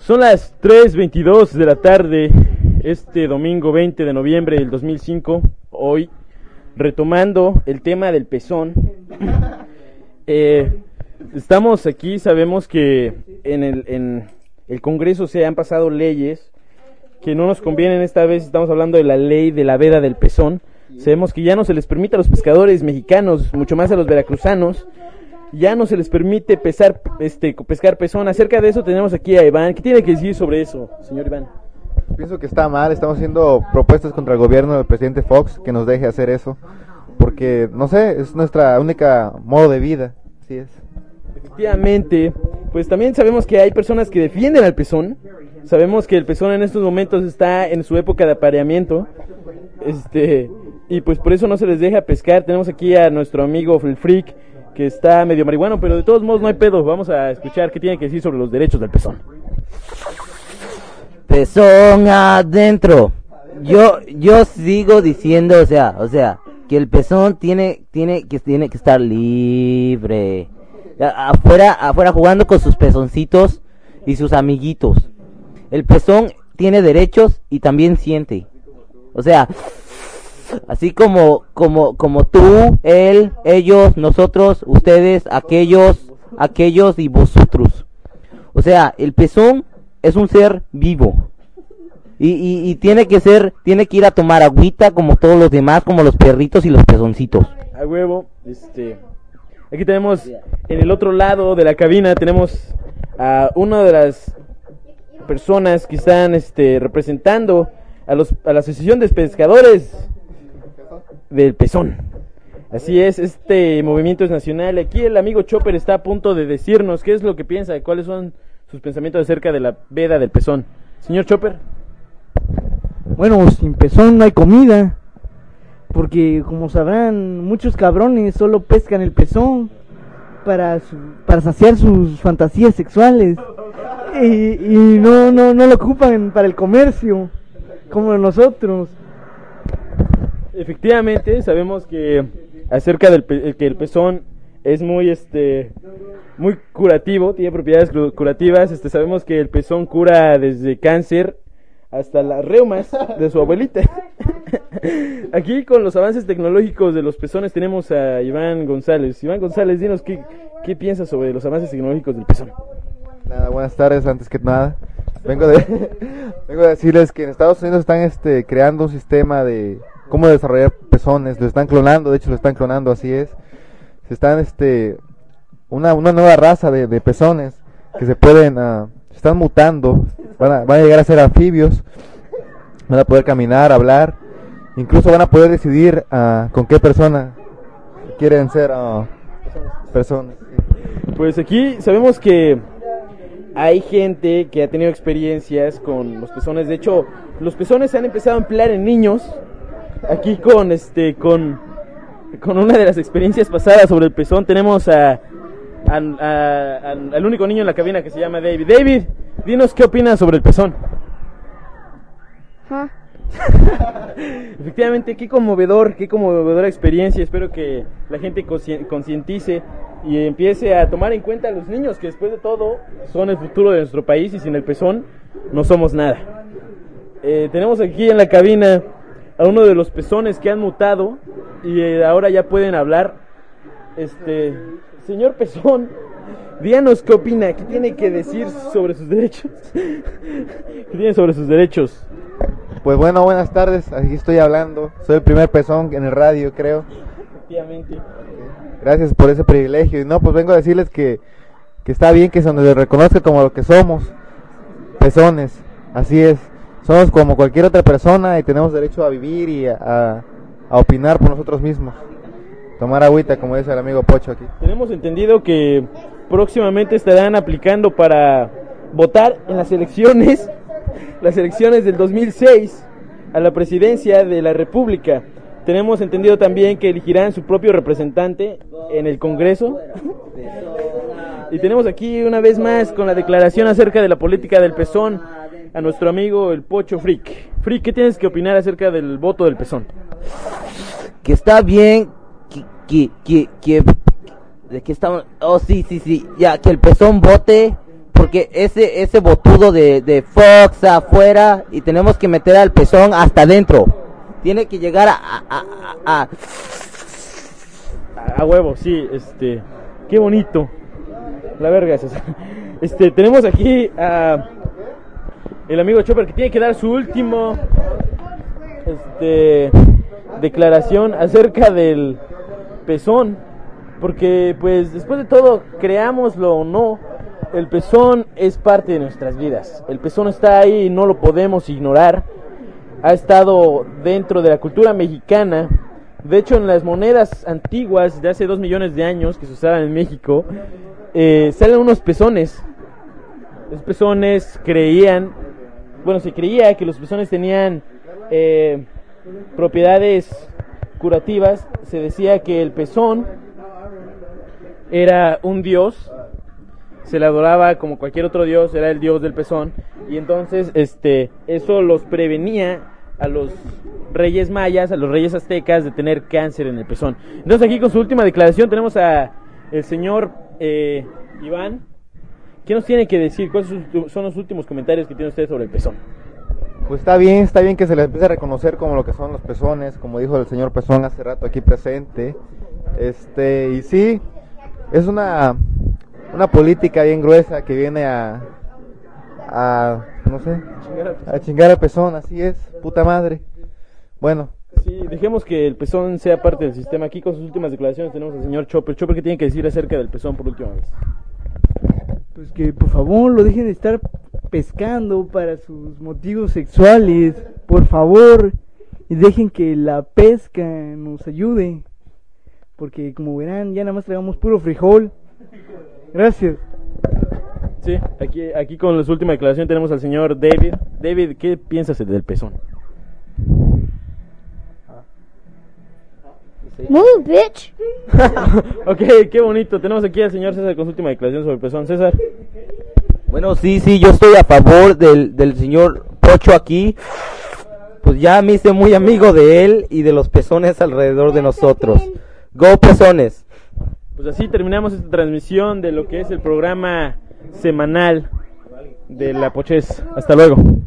Son las 3:22 de la tarde, este domingo 20 de noviembre del 2005, hoy, retomando el tema del pezón. Estamos aquí, sabemos que en el Congreso se han pasado leyes que no nos convienen. Esta vez estamos hablando de la ley de la veda del pezón. Sabemos que ya no se les permite a los pescadores mexicanos, mucho más a los veracruzanos, ya no se les permite pescar pezón. Acerca de eso tenemos aquí a Iván. ¿Qué tiene que decir sobre eso, señor Iván? Pienso que está mal. Estamos haciendo propuestas contra el gobierno del presidente Fox que nos deje hacer eso, porque, no sé, es nuestra única modo de vida. Así es. Efectivamente, pues también sabemos que hay personas que defienden al pezón. Sabemos que el pezón en estos momentos está en su época de apareamiento, y pues por eso no se les deja pescar. Tenemos aquí a nuestro amigo el Freak, que está medio marihuano, pero de todos modos no hay pedo. Vamos a escuchar qué tiene que decir sobre los derechos del pezón. Pezón adentro. Yo sigo diciendo, o sea, que el pezón tiene que estar libre. Afuera jugando con sus pezoncitos y sus amiguitos. El pezón tiene derechos y también siente. O sea, así como tú, él, ellos, nosotros, ustedes, aquellos y vosotros. O sea, el pezón es un ser vivo. Y tiene que ir a tomar agüita como todos los demás, como los perritos y los pezoncitos. A huevo. Aquí tenemos en el otro lado de la cabina, tenemos a una de las personas que están representando a la Asociación de Pescadores del Pezón. Así es, este movimiento es nacional. Aquí el amigo Chopper está a punto de decirnos qué es lo que piensa, cuáles son sus pensamientos acerca de la veda del pezón. Señor Chopper. Bueno, sin pezón no hay comida, porque como sabrán, muchos cabrones solo pescan el pezón para saciar sus fantasías sexuales y no lo ocupan para el comercio como nosotros. Efectivamente, sabemos que acerca del que el pezón es muy muy curativo, tiene propiedades curativas. Sabemos que el pezón cura desde cáncer hasta las reumas de su abuelita. Aquí con los avances tecnológicos de los pezones tenemos a Iván González. Iván González, dinos qué piensas sobre los avances tecnológicos del pezón. Nada, buenas tardes. Antes que nada, vengo a decirles que en Estados Unidos están creando un sistema de cómo desarrollar pezones. Lo están clonando, de hecho lo están clonando, así es. Se están una nueva raza de pezones que se están mutando, van a llegar a ser anfibios, van a poder caminar, hablar, incluso van a poder decidir con qué persona quieren ser personas. Pues aquí sabemos que hay gente que ha tenido experiencias con los pezones. De hecho, los pezones se han empezado a emplear en niños. Aquí con una de las experiencias pasadas sobre el pezón tenemos al único niño en la cabina, que se llama David. David, dinos qué opinas sobre el pezón. Efectivamente, qué conmovedora experiencia. Espero que la gente concientice y empiece a tomar en cuenta a los niños, que después de todo son el futuro de nuestro país, y sin el pezón no somos nada. Tenemos aquí en la cabina a uno de los pezones que han mutado y ahora ya pueden hablar. Señor Pezón, díganos qué opina, qué tiene que decir sobre sus derechos. ¿Qué tiene sobre sus derechos? Pues bueno, buenas tardes, aquí estoy hablando. Soy el primer pezón en el radio, creo. Efectivamente. Gracias por ese privilegio. Y no, pues vengo a decirles que está bien que se nos reconozca como lo que somos, pezones. Así es, somos como cualquier otra persona y tenemos derecho a vivir y a opinar por nosotros mismos. Tomar agüita, como dice el amigo Pocho aquí. Tenemos entendido que próximamente estarán aplicando para votar en las elecciones del 2006 a la presidencia de la República. Tenemos entendido también que elegirán su propio representante en el Congreso. Y tenemos aquí una vez más con la declaración acerca de la política del pezón a nuestro amigo el Pocho Freak. Freak, ¿qué tienes que opinar acerca del voto del pezón? Que está bien, ¿de qué estamos? Oh, sí, ya, que el pezón vote porque ese botudo de Fox afuera y tenemos que meter al pezón hasta adentro. Tiene que llegar a huevo, sí, qué bonito. La verga, César. Tenemos aquí a el amigo Chopper que tiene que dar su último declaración acerca del pezón, porque pues después de todo, creámoslo o no, el pezón es parte de nuestras vidas. El pezón está ahí y no lo podemos ignorar. Ha estado dentro de la cultura mexicana. De hecho, en las monedas antiguas de hace 2 millones de años que se usaban en México, salen unos pezones. Los pezones se creía que los pezones tenían propiedades curativas. Se decía que el pezón era un dios, se le adoraba como cualquier otro dios, era el dios del pezón, y entonces eso los prevenía a los reyes mayas, a los reyes aztecas de tener cáncer en el pezón. Entonces aquí con su última declaración tenemos a el señor Iván. ¿Qué nos tiene que decir? ¿Cuáles son los últimos comentarios que tiene usted sobre el pezón? Pues está bien que se les empiece a reconocer como lo que son los pezones, como dijo el señor Pezón hace rato aquí presente. Y sí, es una política bien gruesa que viene a no sé, a chingar al pezón, así es, puta madre. Bueno. Sí, dejemos que el pezón sea parte del sistema. Aquí con sus últimas declaraciones tenemos al señor Chopper. Chopper, ¿qué tiene que decir acerca del pezón por última vez? Pues que por favor lo dejen de estar pescando para sus motivos sexuales, por favor, y dejen que la pesca nos ayude, porque como verán ya nada más traigamos puro frijol. Gracias. Sí, aquí con la última declaración tenemos al señor David. David, ¿qué piensas del pezón? Move, bitch. Ok, qué bonito. Tenemos aquí al señor César con su última declaración sobre el pezón. César. Bueno, sí, yo estoy a favor del señor Pocho aquí. Pues ya me hice muy amigo de él y de los pezones alrededor de nosotros. ¡Go pezones! Pues así terminamos esta transmisión de lo que es el programa semanal de La Pochez. Hasta luego.